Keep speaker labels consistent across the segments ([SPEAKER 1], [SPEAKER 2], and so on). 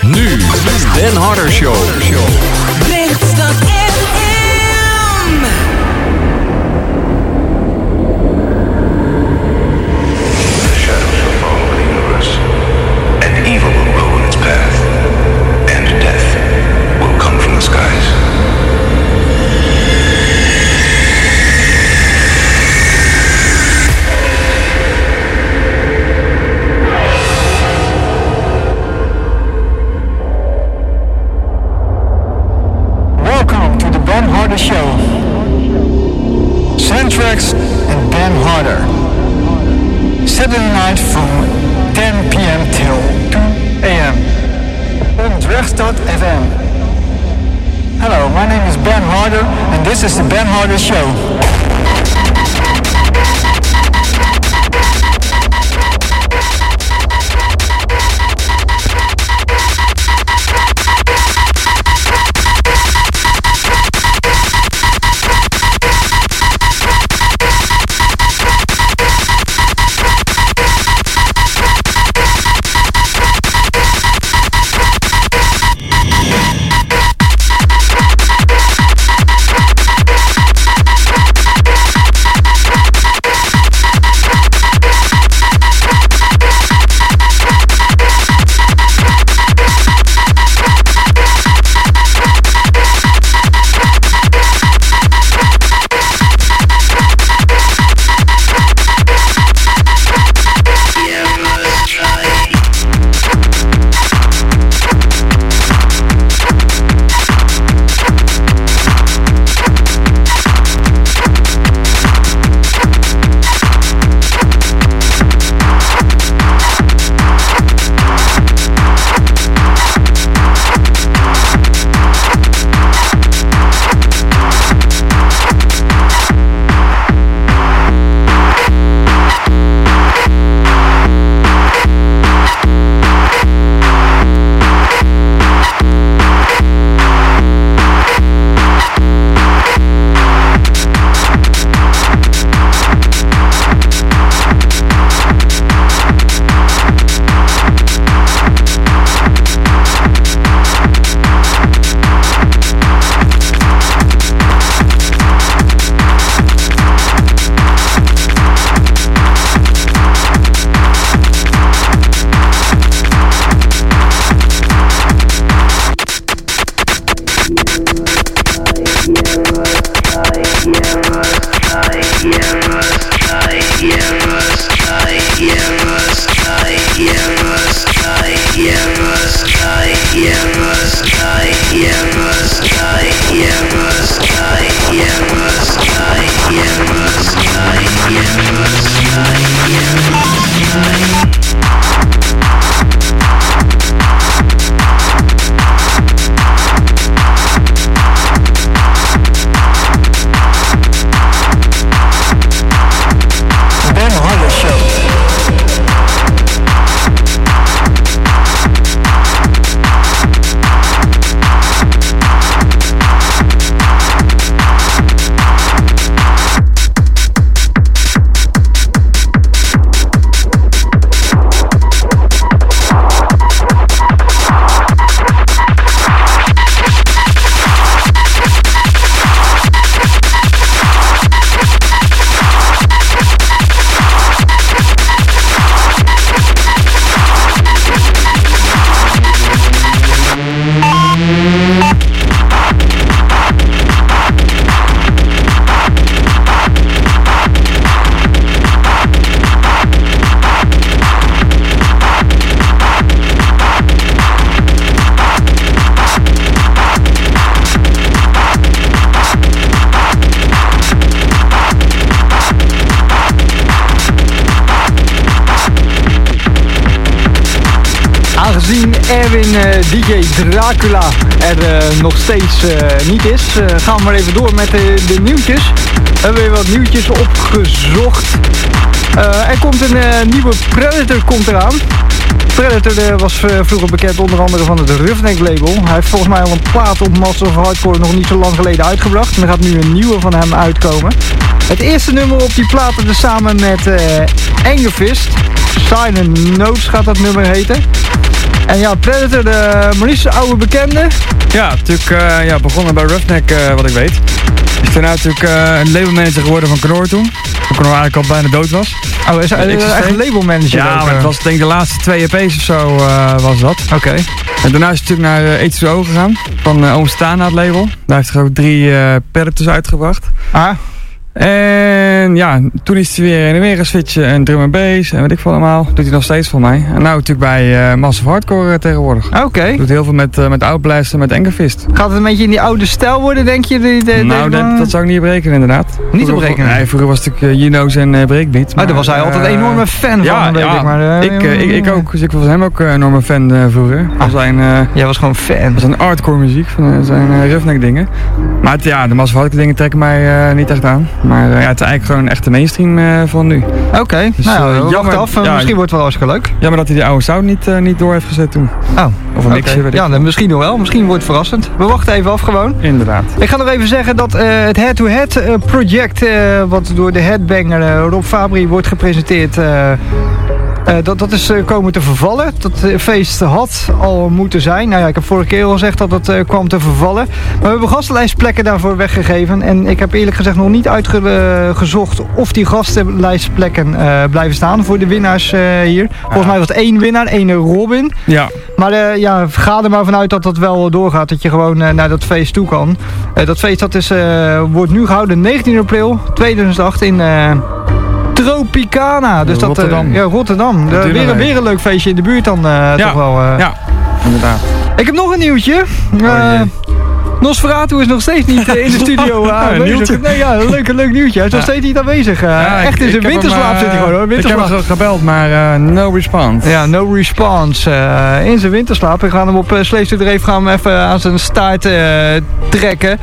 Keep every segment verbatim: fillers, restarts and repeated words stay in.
[SPEAKER 1] Nu, Ben Harder Show.
[SPEAKER 2] Rechtstad F M.
[SPEAKER 3] The shadows will follow the universe, and evil will ruin its path, and death will come from the skies.
[SPEAKER 4] Ben Harder Show. Soundtracks and Ben Harder. Saturday night from ten p.m. till two a.m. on Rechtstad F M. Hello, my name is Ben Harder and this is the Ben Harder Show.
[SPEAKER 5] Aangezien Erwin uh, D J Dracula er uh, nog steeds uh, niet is, uh, gaan we maar even door met de, de nieuwtjes. We hebben weer wat nieuwtjes opgezocht. Uh, er komt een uh, nieuwe Predator komt eraan. Predator uh, was uh, vroeger bekend onder andere van het Roughneck label. Hij heeft volgens mij al een plaat op Master of Hardcore nog niet zo lang geleden uitgebracht. En er gaat nu een nieuwe van hem uitkomen. Het eerste nummer op die plaat is samen met uh, Angerfist. Silent Notes gaat dat nummer heten. En ja, Predator, de Maurice, oude bekende.
[SPEAKER 6] Ja, natuurlijk uh, ja, begonnen bij Roughneck, uh, wat ik weet. Is daarna natuurlijk uh, een labelmanager geworden van Knor toen. Toen Knor eigenlijk al bijna dood was.
[SPEAKER 5] Oh, is hij uh, echt een labelmanager?
[SPEAKER 6] Ja,
[SPEAKER 5] ook,
[SPEAKER 6] maar het was denk ik de laatste twee E P's of zo uh, was dat.
[SPEAKER 5] Oké. Okay.
[SPEAKER 6] En daarna is hij natuurlijk naar uh, E twee O gegaan, van uh, Oom Stana het label. Daar heeft hij ook drie uh, Predators uitgebracht.
[SPEAKER 5] Ah.
[SPEAKER 6] En ja, toen is hij weer heen en weer gaan switchen en drum en bass en weet ik veel allemaal. Doet hij nog steeds voor mij. En nou natuurlijk bij uh, Massive Hardcore uh, tegenwoordig.
[SPEAKER 5] Oké. Okay.
[SPEAKER 6] Doet heel veel met, uh, met Outblast en met Angerfist.
[SPEAKER 5] Gaat het een beetje in die oude stijl worden, denk je? De, de,
[SPEAKER 6] nou,
[SPEAKER 5] de,
[SPEAKER 6] dat, dat zou ik niet op rekenen inderdaad.
[SPEAKER 5] Niet op rekenen?
[SPEAKER 6] Nee, vroeger was het natuurlijk uh, Juno's en uh, Breakbeat.
[SPEAKER 5] Maar, oh, daar was hij uh, altijd een enorme fan
[SPEAKER 6] ja,
[SPEAKER 5] van, weet
[SPEAKER 6] ja,
[SPEAKER 5] ik. Maar, uh,
[SPEAKER 6] ik, uh, ik, ik ook. Dus ik was hem ook een enorme fan uh, vroeger.
[SPEAKER 5] Ah,
[SPEAKER 6] zijn, uh,
[SPEAKER 5] jij was gewoon fan?
[SPEAKER 6] Dat was een hardcore muziek van uh, zijn uh, Roughneck dingen. Maar het, ja, de Massive Hardcore dingen trekken mij uh, niet echt aan. Maar uh, ja, het is eigenlijk gewoon echt de mainstream uh, van nu.
[SPEAKER 5] Oké, okay. Dus, nou ja, uh, jammer af. Ja, misschien wordt het wel hartstikke leuk.
[SPEAKER 6] Jammer dat hij die oude sound niet, uh, niet door heeft gezet toen.
[SPEAKER 5] Oh,
[SPEAKER 6] of een mixje,
[SPEAKER 5] okay. Ja, dan misschien nog wel. Misschien wordt het verrassend. We wachten even af gewoon.
[SPEAKER 6] Inderdaad.
[SPEAKER 5] Ik ga nog even zeggen dat uh, het Head-to-Head uh, project, uh, wat door de headbanger uh, Rob Fabri wordt gepresenteerd, uh, Uh, dat, dat is uh, komen te vervallen. Dat uh, feest had al moeten zijn. Nou ja, ik heb vorige keer al gezegd dat het uh, kwam te vervallen. Maar we hebben gastenlijstplekken daarvoor weggegeven. En ik heb eerlijk gezegd nog niet uitgezocht uh, of die gastenlijstplekken uh, blijven staan voor de winnaars uh, hier. Volgens mij was het één winnaar, één Robin.
[SPEAKER 6] Ja.
[SPEAKER 5] Maar uh, ja, ga er maar vanuit dat dat wel doorgaat. Dat je gewoon uh, naar dat feest toe kan. Uh, dat feest dat is, uh, wordt nu gehouden negentien april tweeduizend acht in... Uh, Tropicana, dus
[SPEAKER 6] Rotterdam.
[SPEAKER 5] Dat, uh, ja, Rotterdam. De, weer, een, weer een leuk feestje in de buurt dan uh,
[SPEAKER 6] ja.
[SPEAKER 5] toch wel. Uh.
[SPEAKER 6] Ja, inderdaad.
[SPEAKER 5] Ik heb nog een nieuwtje. Uh, oh, Nosferatu is nog steeds niet uh, in de studio uh, aanwezig. Ja, nee, ja, een leuk, leuk nieuwtje. Hij is ja. nog steeds niet aanwezig. Uh, ja, echt in zijn winterslaap zit hij gewoon hoor.
[SPEAKER 6] Ik heb hem gebeld, maar uh, no response.
[SPEAKER 5] Ja, no response. Uh, in zijn winterslaap. We gaan hem op uh, Slaves to the Rave gaan hem even aan zijn staart uh, trekken.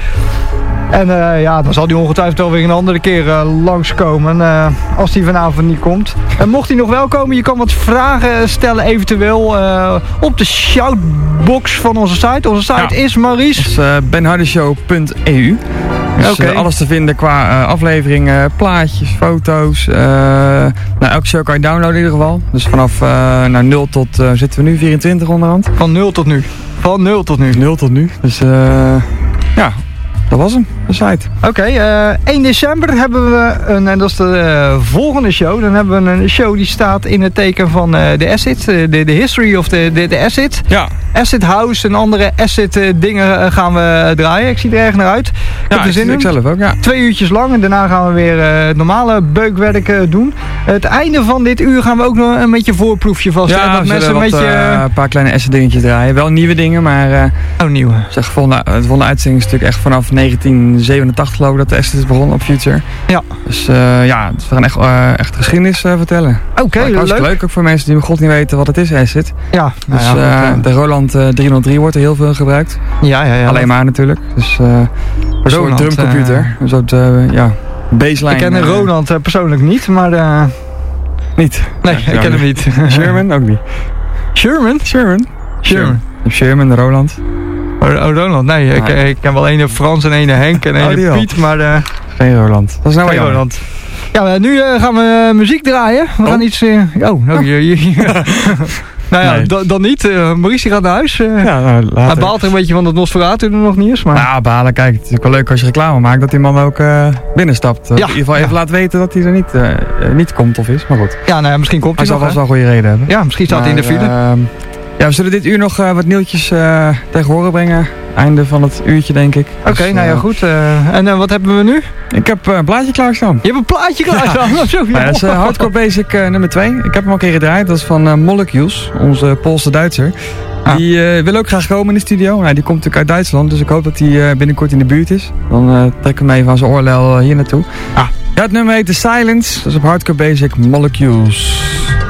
[SPEAKER 5] En uh, ja, dan zal hij ongetwijfeld wel weer een andere keer uh, langskomen uh, als hij vanavond niet komt. En mocht hij nog wel komen, je kan wat vragen stellen eventueel uh, op de shoutbox van onze site. Onze site ja. is Maurice.
[SPEAKER 6] Dat is uh, benhardeshow punt e u. Dus okay. uh, alles te vinden qua uh, afleveringen, plaatjes, foto's. Uh, nou, elke show kan je downloaden in ieder geval. Dus vanaf uh, nou, nul tot, uh, zitten we nu, vierentwintig onderhand.
[SPEAKER 5] Van nul tot nu. Van nul tot nu.
[SPEAKER 6] nul tot nu. Dus uh, ja... Dat was hem, de site.
[SPEAKER 5] Oké, okay, uh, één december hebben we een, en dat is de uh, volgende show. Dan hebben we een show die staat in het teken van uh, de Acid, uh, de, de history of de, de, de Acid.
[SPEAKER 6] Ja.
[SPEAKER 5] Acid House en andere Acid uh, dingen uh, gaan we draaien. Ik zie er erg naar uit. Ik
[SPEAKER 6] ja,
[SPEAKER 5] heb er zin
[SPEAKER 6] ik
[SPEAKER 5] in.
[SPEAKER 6] zelf ook, ja.
[SPEAKER 5] Twee uurtjes lang en daarna gaan we weer uh, het normale beukwerk uh, doen. Het einde van dit uur gaan we ook nog een beetje voorproefje vaststellen.
[SPEAKER 6] Ja,
[SPEAKER 5] dat
[SPEAKER 6] we
[SPEAKER 5] mensen
[SPEAKER 6] wat,
[SPEAKER 5] een beetje...
[SPEAKER 6] Uh, een paar kleine Acid dingetjes draaien. Wel nieuwe dingen, maar... Uh,
[SPEAKER 5] oh, nieuwe.
[SPEAKER 6] Zeg, volgende, de volgende uitzending is natuurlijk echt vanaf negentien zevenentachtig geloof ik dat de Acid is begonnen op Future. Ja. Dus uh, ja, we gaan echt, uh, echt geschiedenis uh, vertellen.
[SPEAKER 5] Oké, okay, leuk.
[SPEAKER 6] leuk. leuk ook voor mensen die god niet weten wat het is, Acid.
[SPEAKER 5] Ja.
[SPEAKER 6] Dus
[SPEAKER 5] nou ja,
[SPEAKER 6] uh,
[SPEAKER 5] dat,
[SPEAKER 6] de Roland uh, driehonderddrie wordt er heel veel gebruikt.
[SPEAKER 5] Ja, ja, ja.
[SPEAKER 6] Alleen maar natuurlijk. Dus uh, een soort drumcomputer. Uh, een soort, uh, ja, baseline.
[SPEAKER 5] Ik ken uh, Roland uh, persoonlijk niet, maar... Uh...
[SPEAKER 6] Niet?
[SPEAKER 5] Nee, ja, ik ken hem niet.
[SPEAKER 6] Sherman ook niet.
[SPEAKER 5] Sherman?
[SPEAKER 6] Sherman.
[SPEAKER 5] Sherman.
[SPEAKER 6] Sherman, Roland.
[SPEAKER 5] Oh, oh Roland, nee, ik, ik ken wel ene Frans en ene Henk en ene oh, Piet, maar... Uh,
[SPEAKER 6] geen Roland. Dat is nou
[SPEAKER 5] geen Roland. Ja, nu uh, gaan we uh, muziek draaien. We oh. gaan iets... Uh, oh, oh, hier, hier. Nou ja, nee. dan, dan niet. Uh, Maurice gaat naar huis. Uh, ja, nou, hij baalt er een beetje van dat Nosferatu er nog niet is. Maar...
[SPEAKER 6] Nou, balen. Kijk, het is ook wel leuk als je reclame maakt dat die man ook uh, binnenstapt. Ja. In ieder geval even ja. laten weten dat hij er niet, uh, niet komt of is, maar goed.
[SPEAKER 5] Ja, nou ja, misschien komt hij,
[SPEAKER 6] hij
[SPEAKER 5] nog.
[SPEAKER 6] Hij zal wel een goede reden hebben.
[SPEAKER 5] Ja, misschien staat hij in de file. Uh,
[SPEAKER 6] ja, we zullen dit uur nog uh, wat nieuwtjes uh, tegen horen brengen. Einde van het uurtje, denk ik.
[SPEAKER 5] Oké, okay, dus, nou ja, uh, goed. Uh, en uh, wat hebben we nu?
[SPEAKER 6] Ik heb uh, een plaatje klaarstaan.
[SPEAKER 5] Je hebt een plaatje klaarstaan? Ja.
[SPEAKER 6] Ja, ja, dat is uh, Hardcore Basic uh, nummer twee. Ik heb hem al een keer gedraaid. Dat is van uh, Molecules, onze Poolse Duitser. Ah. Die uh, wil ook graag komen in de studio. Nou, die komt natuurlijk uit Duitsland, dus ik hoop dat hij uh, binnenkort in de buurt is. Dan uh, trek ik hem even aan zijn oorlel uh, hier naartoe. Ah. Ja, het nummer heet The Silence. Dat is op Hardcore Basic Molecules.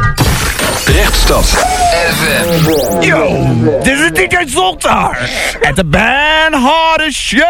[SPEAKER 1] Rechtstad F M. Yo, dit is D J Zoltar at the Ben Harder Show.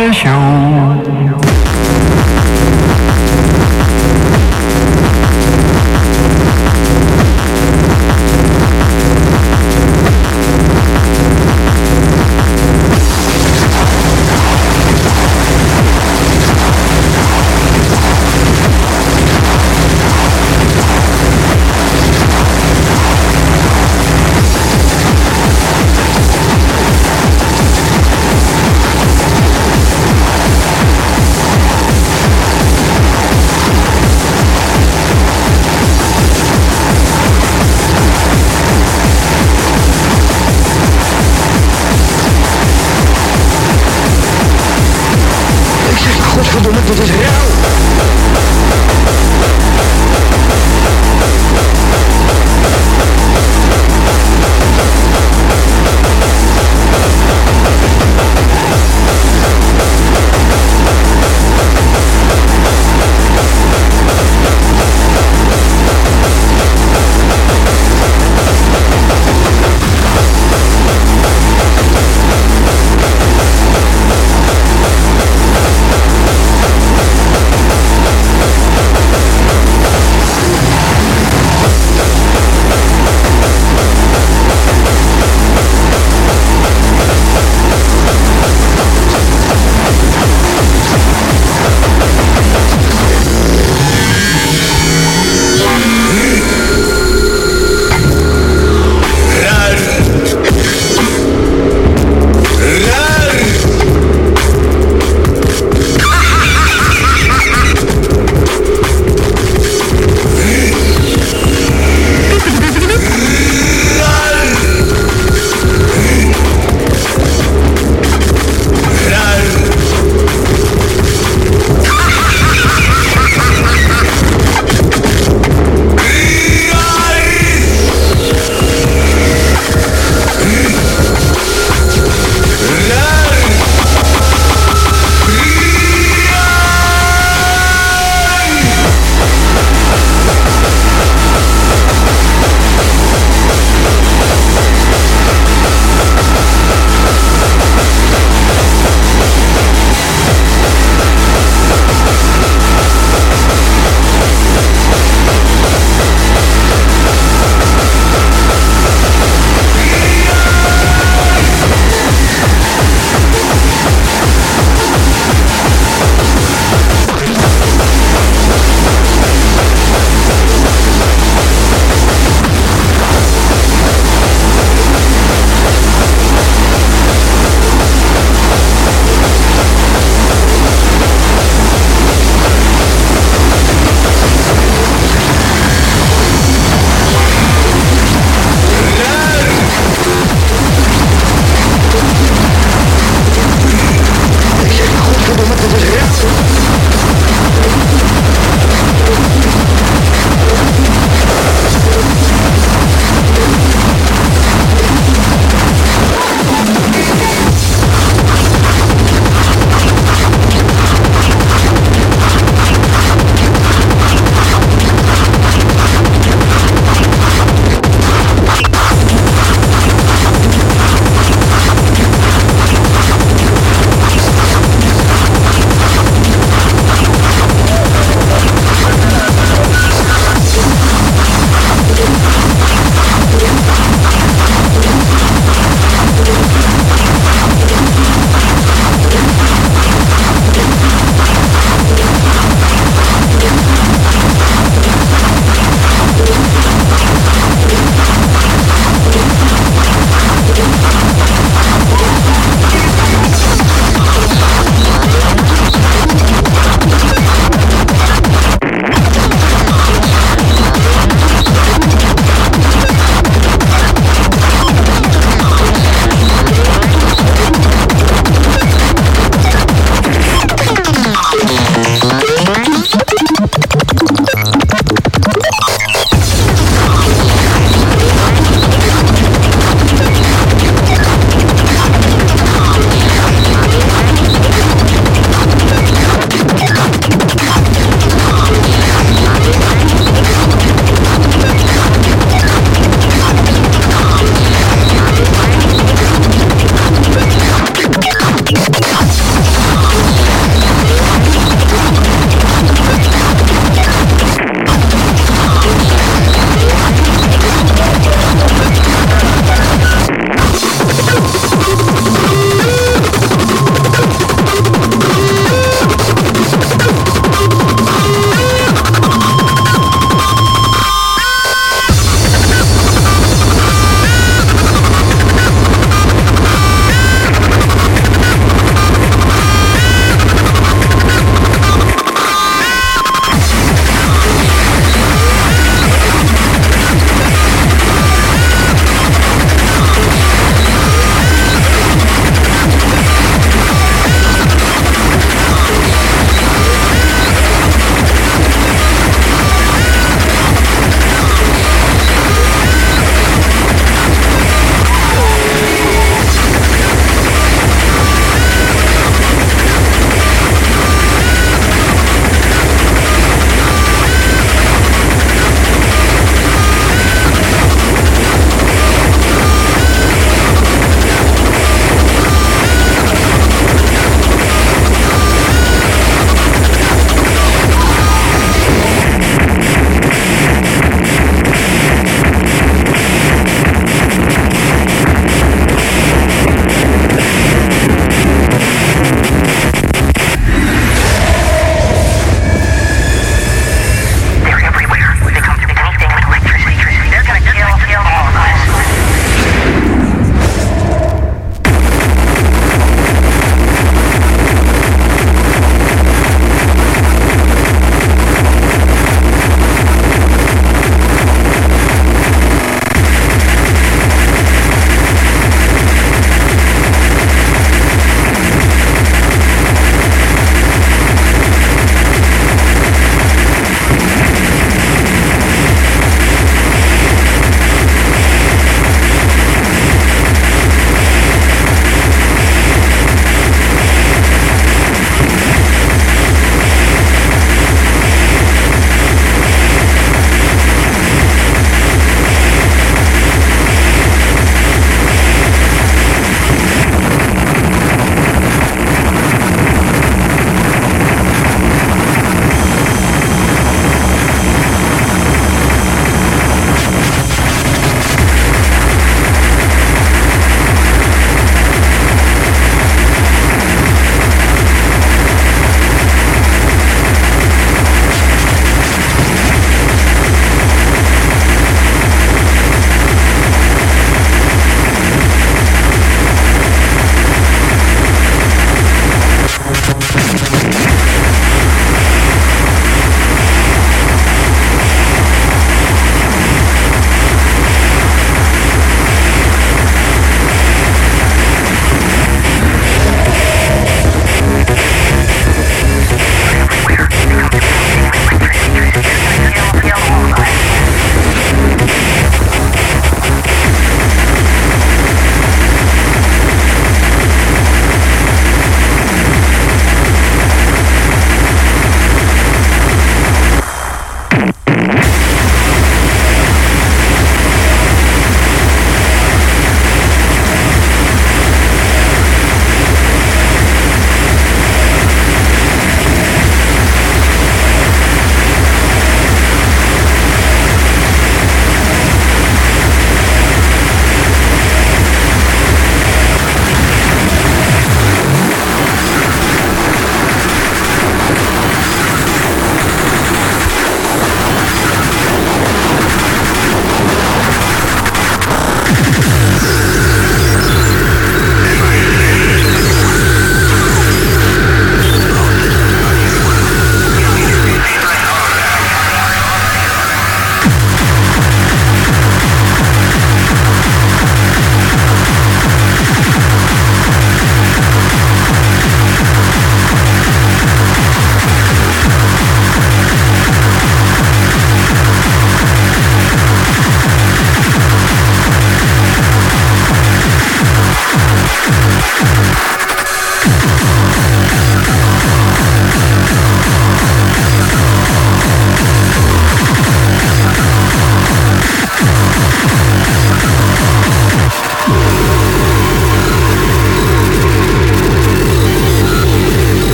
[SPEAKER 4] de show.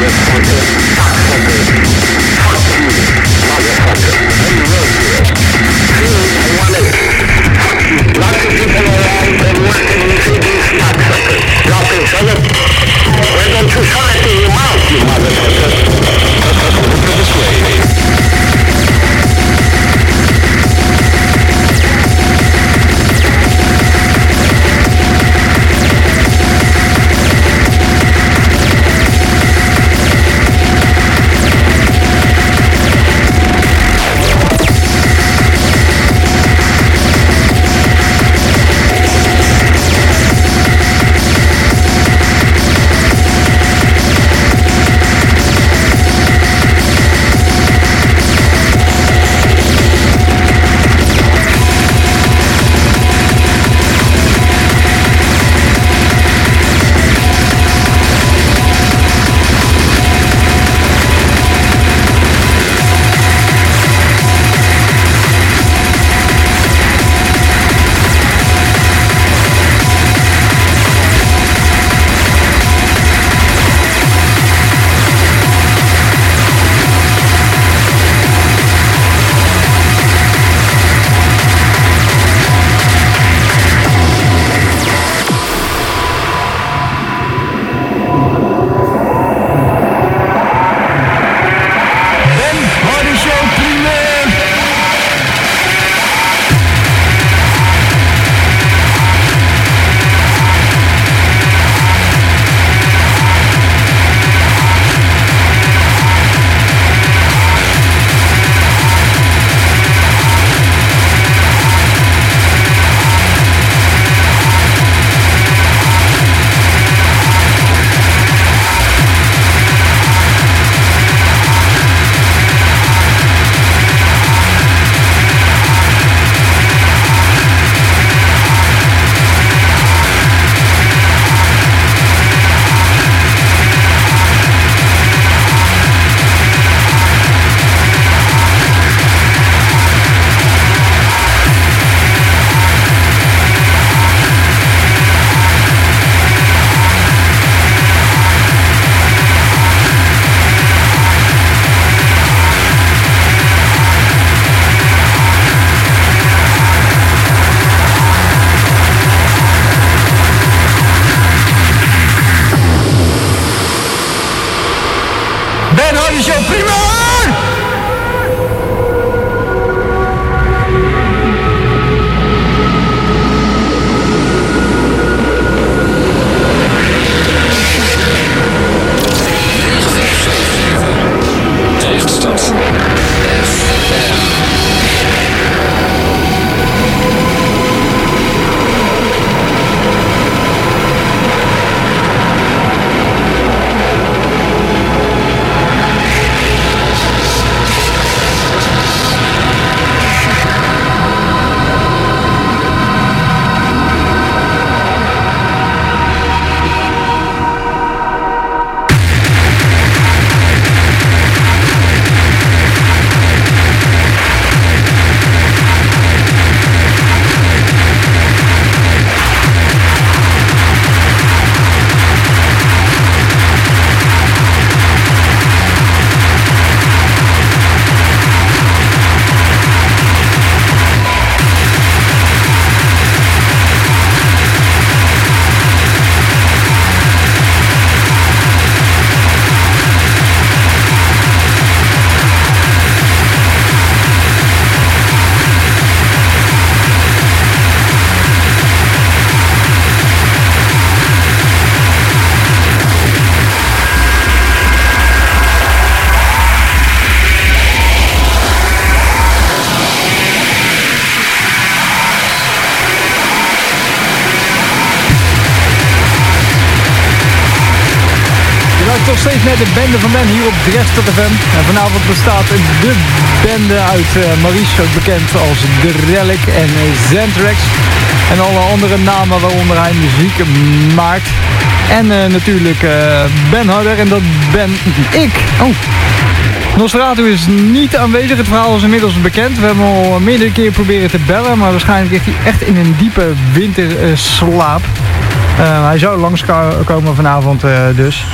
[SPEAKER 5] nog steeds met de bende van Ben hier op Drefstad F M. En vanavond bestaat de bende uit uh, Maurice, ook bekend als The Relic en uh, Xanthrax. En alle andere namen waaronder hij muziek maakt. En uh, natuurlijk uh, Ben Harder, en dat ben ik. Oh. Nosferatu is niet aanwezig, het verhaal is inmiddels bekend. We hebben al meerdere keer proberen te bellen, maar waarschijnlijk ligt hij echt in een diepe winterslaap. Uh, hij zou langskomen vanavond uh, dus.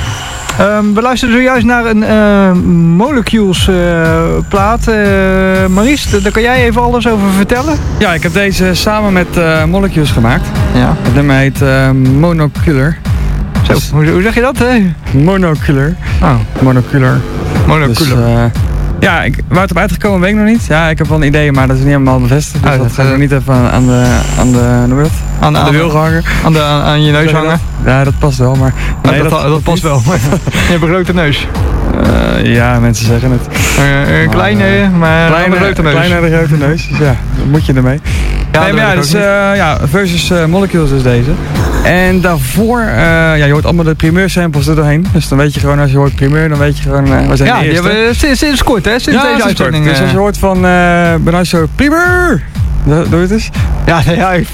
[SPEAKER 5] Um, we luisteren zojuist naar een uh, Molecules uh, plaat. Uh, Maries, daar kan jij even alles over vertellen?
[SPEAKER 6] Ja, ik heb deze samen met uh, Molecules gemaakt.
[SPEAKER 5] Ja.
[SPEAKER 6] Het nummer heet uh, Monocular.
[SPEAKER 5] Zo, dus, hoe, hoe zeg je dat? Hè?
[SPEAKER 6] Monocular.
[SPEAKER 5] Oh.
[SPEAKER 6] Monocular.
[SPEAKER 5] Monocular.
[SPEAKER 6] Dus, uh, ja, ik, waar het op uitgekomen weet ik nog niet. Ja, ik heb wel een idee, maar dat is niet helemaal bevestigd. Dus oh, dat, dat gaat uh, niet even aan de, aan de, noem je dat?
[SPEAKER 5] Aan de,
[SPEAKER 6] aan de wil hangen.
[SPEAKER 5] Aan, de, aan, aan je neus hangen?
[SPEAKER 6] Ja, dat past wel, maar...
[SPEAKER 5] Nee, nee dat, dat, dat, dat past wel. Je hebt een grote neus.
[SPEAKER 6] Uh, ja, mensen zeggen het.
[SPEAKER 5] Uh, een kleine, maar
[SPEAKER 6] kleine,
[SPEAKER 5] een grote neus.
[SPEAKER 6] Kleine, grote neus. Dus ja, dat moet je ermee. Ja, nee, maar ja, dus, uh, ja, versus uh, Molecules is deze. En daarvoor, uh, ja, je hoort allemaal de primeur samples er doorheen. Dus dan weet je gewoon, als je hoort primeur, dan weet je gewoon, uh, we zijn
[SPEAKER 5] ja,
[SPEAKER 6] de eerste. Ja,
[SPEAKER 5] uh, sinds, sinds kort hè, sinds
[SPEAKER 6] ja,
[SPEAKER 5] deze uitzending.
[SPEAKER 6] Dus als je hoort van, uh, Benasco, primeur! Doe je het eens?
[SPEAKER 5] Ja, ja, ik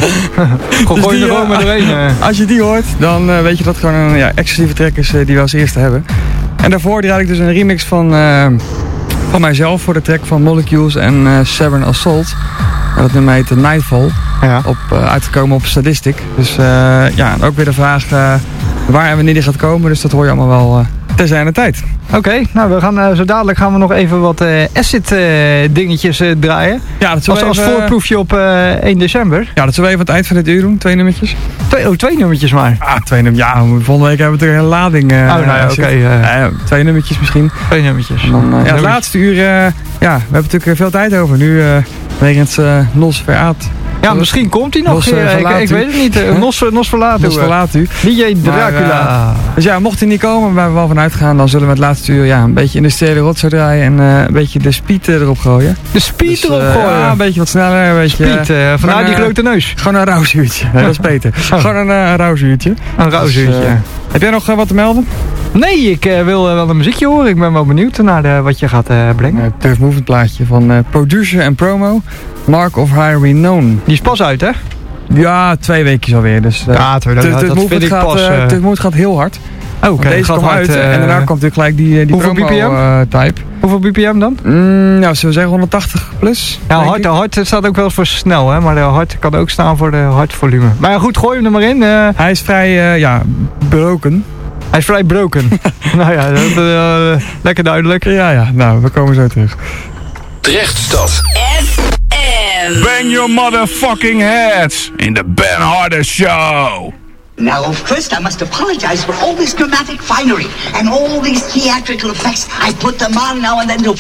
[SPEAKER 5] gooi dus er gewoon maar doorheen. Uh.
[SPEAKER 6] Als je die hoort, dan uh, weet je dat het gewoon een ja, exclusieve track is uh, die we als eerste hebben. En daarvoor draai ik dus een remix van, uh, van mijzelf voor de track van Molecules en uh, Severn Assault. En dat nummer heet Nightfall. Ja. Op, uh, uitgekomen op Sadistic. Dus uh, ja, ook weer de vraag uh, waar en wanneer die gaat komen. Dus dat hoor je allemaal wel uh, ter zijner tijd.
[SPEAKER 5] Oké, okay, nou we gaan, uh, zo dadelijk gaan we nog even wat uh, acid uh, dingetjes uh, draaien. Ja, dat als, even, als voorproefje op uh, één december.
[SPEAKER 6] Ja, dat zullen we even aan het eind van dit uur doen. Twee nummertjes.
[SPEAKER 5] Twee, oh, twee nummertjes maar.
[SPEAKER 6] Ah, twee nummertjes. Ja, volgende week hebben we natuurlijk een lading. Uh,
[SPEAKER 5] oh, nou ja, oké. Okay, uh,
[SPEAKER 6] uh, twee nummertjes misschien.
[SPEAKER 5] Twee nummertjes.
[SPEAKER 6] En dan, uh, ja, het laatste uur, uh, ja, we hebben natuurlijk veel tijd over. Nu uh, wegens uh, Nos Veraat.
[SPEAKER 5] Ja, misschien komt hij nog.
[SPEAKER 6] Nos, uh,
[SPEAKER 5] ik, ik weet het niet. Uh, Nos, Nos verlaat
[SPEAKER 6] Nos verlaat u.
[SPEAKER 5] D J Dracula.
[SPEAKER 6] Uh, dus ja, mocht hij niet komen, waar we wel van uitgaan, dan zullen we het laatste uur ja, een beetje industriële rotzooi draaien en uh, een beetje de speed uh, erop gooien.
[SPEAKER 5] De speed dus,
[SPEAKER 6] uh,
[SPEAKER 5] erop gooien?
[SPEAKER 6] Ja, een beetje wat sneller. Een beetje,
[SPEAKER 5] speed, uh, vanuit uh, die grote neus.
[SPEAKER 6] Gewoon een rauwzuurtje. Nee, dat is beter. Oh. Gewoon een, uh, een rauwzuurtje.
[SPEAKER 5] Een rauwzuurtje. Dus, uh,
[SPEAKER 6] heb jij nog uh, wat te melden?
[SPEAKER 5] Nee, ik uh, wil uh, wel een muziekje horen. Ik ben wel benieuwd naar de, wat je gaat uh, brengen.
[SPEAKER 6] Het uh, Turf Movement plaatje van uh, producer en promo Mark of High Renown.
[SPEAKER 5] Die is pas uit, hè?
[SPEAKER 6] Ja, twee weken alweer. Dus, uh,
[SPEAKER 5] ja, dat, dat, dat vind ik
[SPEAKER 6] gaat,
[SPEAKER 5] pas... Uh...
[SPEAKER 6] Turf Movement gaat heel hard.
[SPEAKER 5] Oh, oké.
[SPEAKER 6] Okay, deze komt uit uh, en daarna komt natuurlijk gelijk die, die promo-type. Uh,
[SPEAKER 5] Hoeveel B P M dan?
[SPEAKER 6] Mm, nou, zullen we zeggen honderdtachtig plus?
[SPEAKER 5] Ja, hard, hard staat ook wel voor snel, hè? Maar de hard kan ook staan voor de hard volume. Maar ja, goed, gooi hem er maar in. Uh...
[SPEAKER 6] Hij is vrij, uh, ja, broken.
[SPEAKER 5] Hij is vrij broken. Nou ja, dat, uh, lekker duidelijk.
[SPEAKER 6] Ja, ja, nou, we komen zo terug.
[SPEAKER 3] Drechtstad
[SPEAKER 2] F M.
[SPEAKER 1] Bang your motherfucking heads in the Ben Harder Show.
[SPEAKER 7] Now, first I must apologize for all this dramatic finery and all these theatrical effects. I put them on now and then to...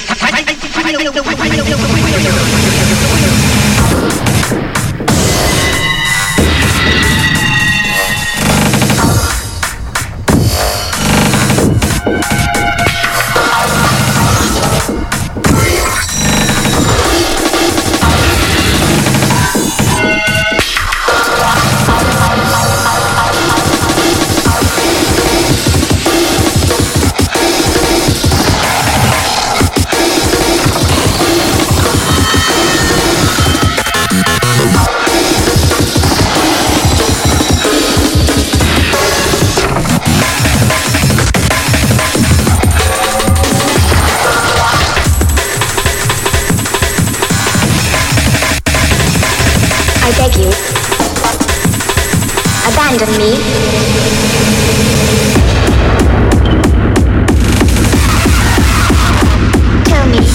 [SPEAKER 8] Abandon me. Tell me.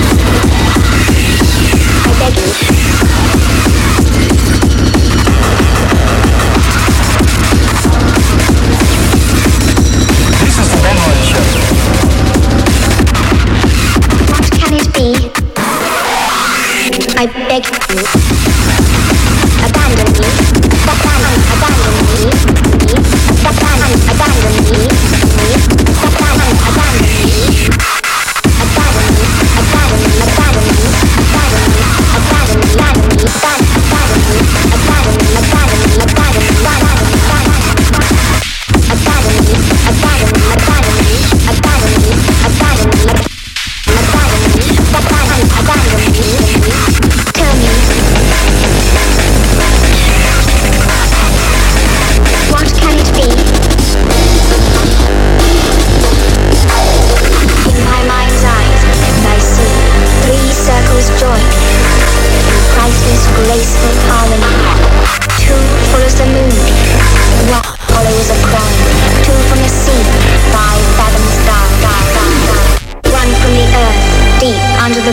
[SPEAKER 8] I beg you.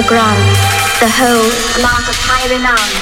[SPEAKER 8] ground. The whole mark of high renown.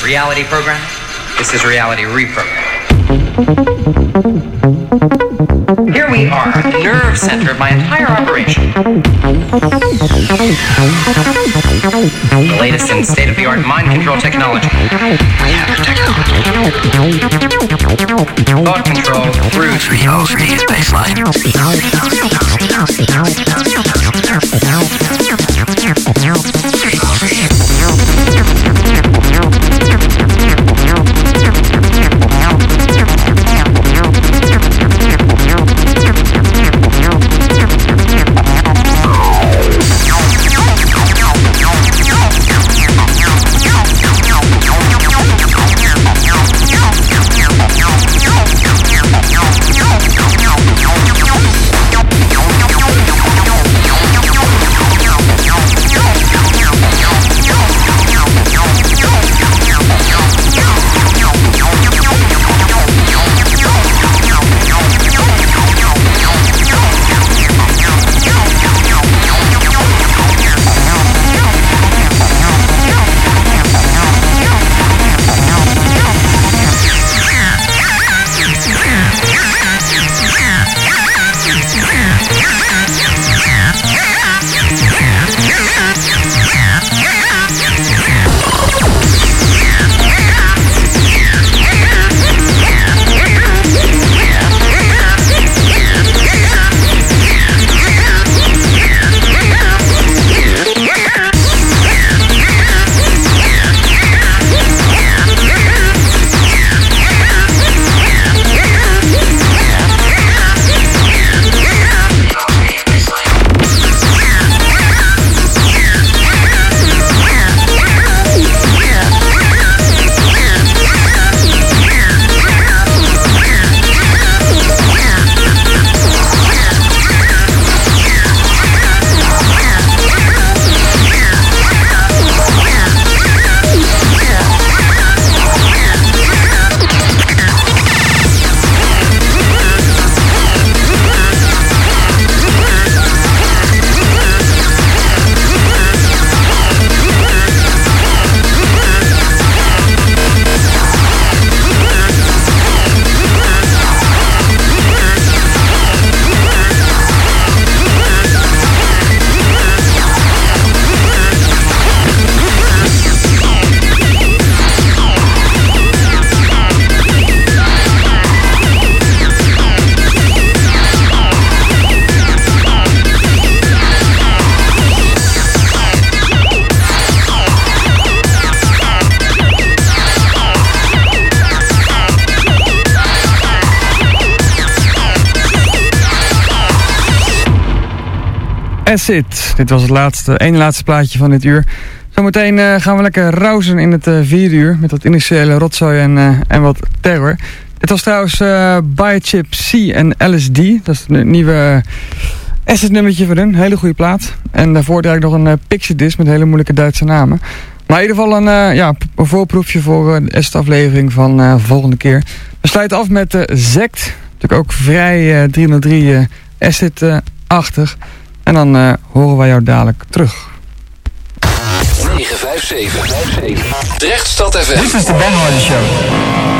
[SPEAKER 9] reality program. This is reality reprogram. Here we are, the nerve center of my entire operation. The latest in state-of-the-art mind control technology. We have the technology. Thought control through three oh three baseline.
[SPEAKER 6] Acid. Dit was het laatste, ene laatste plaatje van dit uur. Zometeen uh, gaan we lekker rauzen in het uh, vierde uur met wat industriële rotzooi en, uh, en wat terror. Dit was trouwens uh, Biochip C en L S D. Dat is een nieuwe uh, Acid nummertje van hun. Hele goede plaat. En daarvoor draai ik nog een uh, Pixie Disc met hele moeilijke Duitse namen. Maar in ieder geval een, uh, ja, een voorproefje voor uh, de Acid aflevering van uh, volgende keer. We sluiten af met uh, Zect. Natuurlijk ook vrij uh, driehonderddrie uh, Acid-achtig. Uh, En dan uh, horen wij jou dadelijk terug.
[SPEAKER 10] negen vijf zeven. Drechtstad F M.
[SPEAKER 4] This is the Ben Hardy Show.